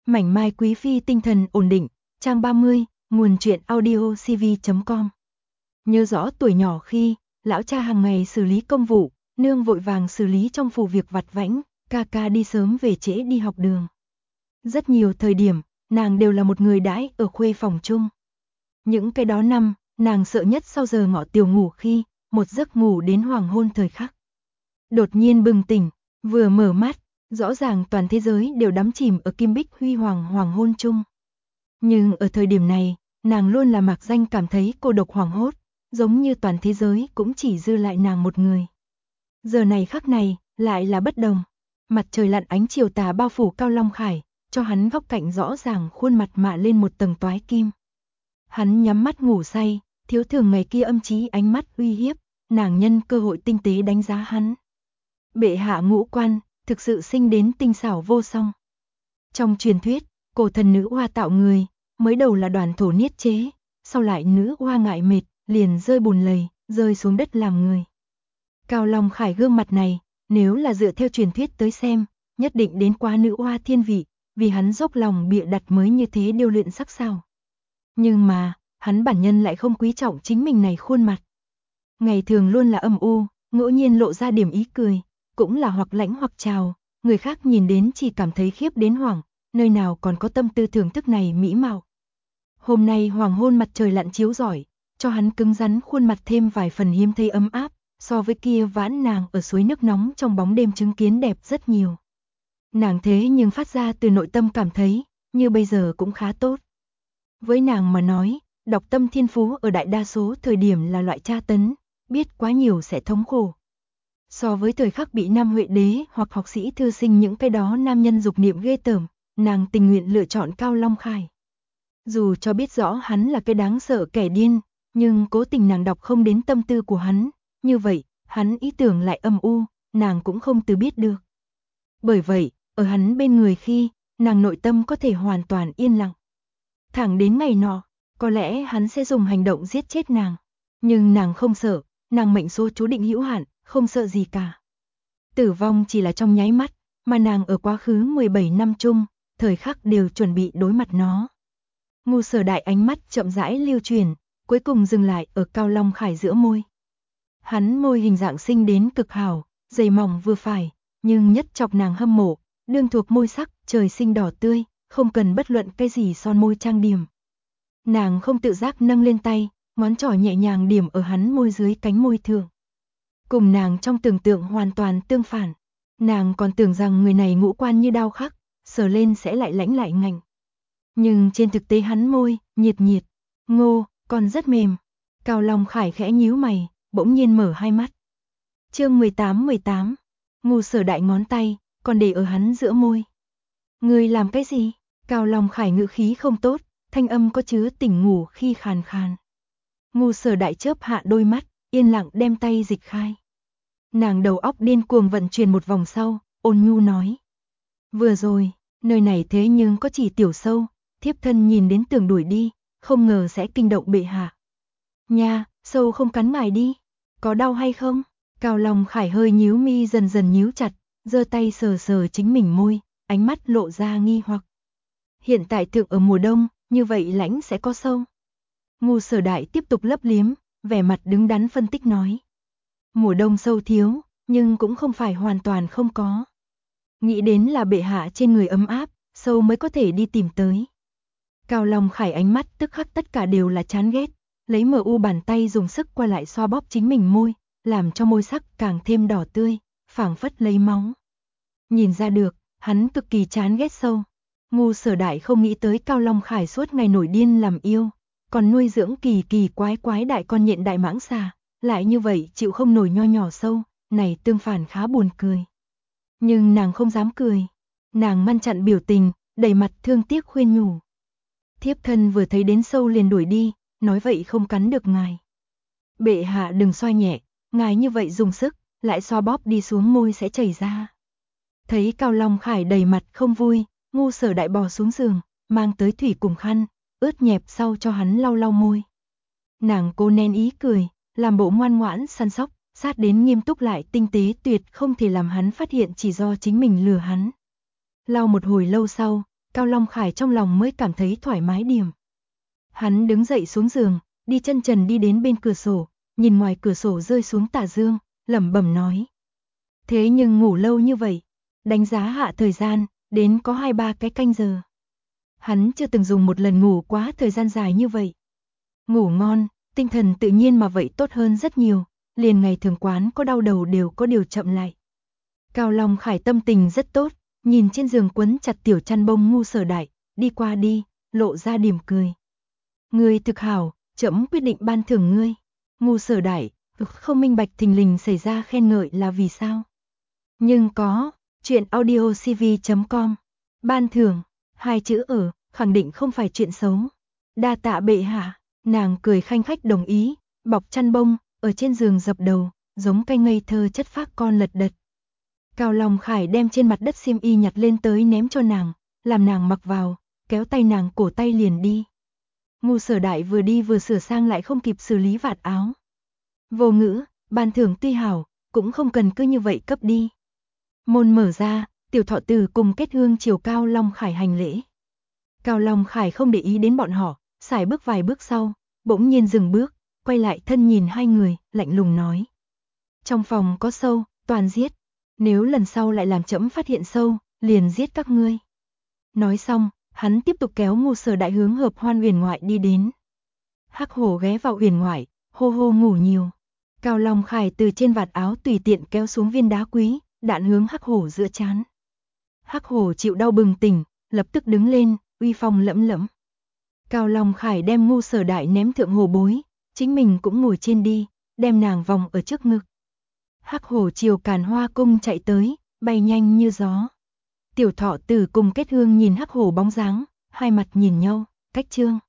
Mảnh mai quý phi tinh thần ổn định, trang 30, nguồn truyện audio cv.com. Nhớ rõ tuổi nhỏ khi, lão cha hàng ngày xử lý công vụ, nương vội vàng xử lý trong phủ việc vặt vãnh, ca đi sớm về trễ đi học đường. Rất nhiều thời điểm, nàng đều là một người đãi ở khuê phòng chung. Những cái đó năm, nàng sợ nhất sau giờ ngọ tiều ngủ khi, một giấc ngủ đến hoàng hôn thời khắc. Đột nhiên bừng tỉnh, vừa mở mắt, rõ ràng toàn thế giới đều đắm chìm ở kim bích huy hoàng hoàng hôn chung. Nhưng ở thời điểm này, nàng luôn là mạc danh cảm thấy cô độc hoảng hốt, giống như toàn thế giới cũng chỉ dư lại nàng một người. Giờ này khắc này, lại là bất đồng. Mặt trời lặn ánh chiều tà bao phủ Cao Long Khải, cho hắn góc cạnh rõ ràng khuôn mặt mạ lên một tầng toái kim. Hắn nhắm mắt ngủ say, thiếu thường ngày kia âm chí ánh mắt uy hiếp, nàng nhân cơ hội tinh tế đánh giá hắn. Bệ hạ ngũ quan, thực sự sinh đến tinh xảo vô song. Trong truyền thuyết, cổ thần nữ hoa tạo người, mới đầu là đoàn thổ niết chế, sau lại nữ hoa ngại mệt, liền rơi bùn lầy, rơi xuống đất làm người. Cao Long Khải gương mặt này, nếu là dựa theo truyền thuyết tới xem, nhất định đến quá nữ hoa thiên vị, vì hắn dốc lòng bịa đặt mới như thế điêu luyện sắc sảo. Nhưng mà, hắn bản nhân lại không quý trọng chính mình này khuôn mặt. Ngày thường luôn là âm u, ngẫu nhiên lộ ra điểm ý cười, cũng là hoặc lãnh hoặc trào, người khác nhìn đến chỉ cảm thấy khiếp đến hoảng, nơi nào còn có tâm tư thưởng thức này mỹ mạo. Hôm nay hoàng hôn mặt trời lặn chiếu rọi, cho hắn cứng rắn khuôn mặt thêm vài phần hiếm thấy ấm áp, so với kia vãn nàng ở suối nước nóng trong bóng đêm chứng kiến đẹp rất nhiều. Nàng thế nhưng phát ra từ nội tâm cảm thấy, như bây giờ cũng khá tốt. Với nàng mà nói, đọc tâm thiên phú ở đại đa số thời điểm là loại tra tấn, biết quá nhiều sẽ thống khổ. So với thời khắc bị Nam Huệ Đế hoặc học sĩ thư sinh những cái đó nam nhân dục niệm ghê tởm, nàng tình nguyện lựa chọn Cao Long Khải. Dù cho biết rõ hắn là cái đáng sợ kẻ điên, nhưng cố tình nàng đọc không đến tâm tư của hắn, như vậy, hắn ý tưởng lại âm u, nàng cũng không từ biết được. Bởi vậy, ở hắn bên người khi, nàng nội tâm có thể hoàn toàn yên lặng. Thẳng đến ngày nọ, có lẽ hắn sẽ dùng hành động giết chết nàng, nhưng nàng không sợ, nàng mệnh số chú định hữu hạn, không sợ gì cả. Tử vong chỉ là trong nháy mắt, mà nàng ở quá khứ 17 năm chung, thời khắc đều chuẩn bị đối mặt nó. Ngu Sở Đại ánh mắt chậm rãi lưu chuyển, cuối cùng dừng lại ở Cao Long Khải giữa môi. Hắn môi hình dạng xinh đến cực hảo, dày mỏng vừa phải, nhưng nhất chọc nàng hâm mộ, đương thuộc môi sắc, trời sinh đỏ tươi, không cần bất luận cái gì son môi trang điểm. Nàng không tự giác nâng lên tay, ngón trỏ nhẹ nhàng điểm ở hắn môi dưới cánh môi thượng. Cùng nàng trong tưởng tượng hoàn toàn tương phản. Nàng còn tưởng rằng người này ngũ quan như đao khắc, sờ lên sẽ lại lãnh lại ngạnh. Nhưng trên thực tế hắn môi, nhiệt, ngô, còn rất mềm. Cao Long Khải khẽ nhíu mày, bỗng nhiên mở hai mắt. Chương 18, Ngu Sở Đại ngón tay, còn để ở hắn giữa môi. Ngươi làm cái gì? Cao Long Khải ngữ khí không tốt, thanh âm có chứa tỉnh ngủ khi khàn khàn. Ngu Sở Đại chớp hạ đôi mắt, yên lặng đem tay dịch khai. Nàng đầu óc điên cuồng vận chuyển một vòng sau, ôn nhu nói. Vừa rồi, nơi này thế nhưng có chỉ tiểu sâu, thiếp thân nhìn đến tưởng đuổi đi, không ngờ sẽ kinh động bệ hạ. Nha, sâu không cắn ngài đi, có đau hay không? Cao Long Khải hơi nhíu mi dần dần nhíu chặt, giơ tay sờ sờ chính mình môi, ánh mắt lộ ra nghi hoặc. Hiện tại thượng ở mùa đông, như vậy lãnh sẽ có sâu. Ngu Sở Đại tiếp tục lấp liếm, vẻ mặt đứng đắn phân tích nói. Mùa đông sâu thiếu, nhưng cũng không phải hoàn toàn không có. Nghĩ đến là bệ hạ trên người ấm áp, sâu mới có thể đi tìm tới. Cao Long Khải ánh mắt tức khắc tất cả đều là chán ghét, lấy MU bàn tay dùng sức qua lại xoa bóp chính mình môi, làm cho môi sắc càng thêm đỏ tươi, phảng phất lấy máu. Nhìn ra được, hắn cực kỳ chán ghét sâu. Ngu Sở Đại không nghĩ tới Cao Long Khải suốt ngày nổi điên làm yêu, còn nuôi dưỡng kỳ quái đại con nhện đại mãng xà, lại như vậy chịu không nổi nho nhỏ sâu, này tương phản khá buồn cười. Nhưng nàng không dám cười, nàng ngăn chặn biểu tình, đầy mặt thương tiếc khuyên nhủ. Thiếp thân vừa thấy đến sâu liền đuổi đi, nói vậy không cắn được ngài. Bệ hạ đừng xoa nhẹ, ngài như vậy dùng sức, lại xoa bóp đi xuống môi sẽ chảy ra. Thấy Cao Long Khải đầy mặt không vui, Ngu Sở Đại bò xuống giường, mang tới thủy cùng khăn, ướt nhẹp sau cho hắn lau lau môi. Nàng cố nén ý cười, làm bộ ngoan ngoãn săn sóc, sát đến nghiêm túc lại tinh tế tuyệt không thể làm hắn phát hiện chỉ do chính mình lừa hắn. Lau một hồi lâu sau, Cao Long Khải trong lòng mới cảm thấy thoải mái điểm. Hắn đứng dậy xuống giường, đi chân trần đi đến bên cửa sổ, nhìn ngoài cửa sổ rơi xuống tà dương, lẩm bẩm nói. Thế nhưng ngủ lâu như vậy, đánh giá hạ thời gian, đến có 2-3 cái canh giờ. Hắn chưa từng dùng một lần ngủ quá thời gian dài như vậy. Ngủ ngon, tinh thần tự nhiên mà vậy tốt hơn rất nhiều, liền ngày thường quán có đau đầu đều có điều chậm lại. Cao Long Khải tâm tình rất tốt, nhìn trên giường quấn chặt tiểu chăn bông Ngu Sở Đại, đi qua đi, lộ ra điểm cười. Ngươi thực hảo, trẫm quyết định ban thưởng ngươi. Ngu Sở Đại, không minh bạch thình lình xảy ra khen ngợi là vì sao. Nhưng có, chuyện audiocv.com, ban thưởng, 2 chữ ở, khẳng định không phải chuyện xấu. Đa tạ bệ hạ, nàng cười khanh khách đồng ý, bọc chăn bông, ở trên giường dập đầu, giống cây ngây thơ chất phác con lật đật. Cao Long Khải đem trên mặt đất xiêm y nhặt lên tới ném cho nàng, làm nàng mặc vào, kéo tay nàng cổ tay liền đi. Ngu Sở Đại vừa đi vừa sửa sang lại không kịp xử lý vạt áo. Vô ngữ, ban thưởng tuy hảo, cũng không cần cứ như vậy cấp đi. Môn mở ra, Tiểu Thọ Tử cùng Kết Hương chiều Cao Long Khải hành lễ. Cao Long Khải không để ý đến bọn họ, sải bước vài bước sau, bỗng nhiên dừng bước, quay lại thân nhìn hai người, lạnh lùng nói. Trong phòng có sâu, toàn giết. Nếu lần sau lại làm trẫm phát hiện sâu, liền giết các ngươi. Nói xong, hắn tiếp tục kéo Ngu Sở Đại hướng Hợp Hoan huyền ngoại đi đến. Hắc Hổ ghé vào huyền ngoại, hô hô ngủ nhiều. Cao Long Khải từ trên vạt áo tùy tiện kéo xuống viên đá quý, đạn hướng Hắc Hổ giữa trán. Hắc Hổ chịu đau bừng tỉnh, lập tức đứng lên, uy phong lẫm lẫm. Cao Long Khải đem Ngu Sở Đại ném thượng hồ bối, chính mình cũng ngồi trên đi, đem nàng vòng ở trước ngực. Hắc Hổ chiều Càn Hoa cung chạy tới, bay nhanh như gió. Tiểu Thọ Tử cùng Kết Hương nhìn Hắc Hổ bóng dáng, hai mặt nhìn nhau, cách trương.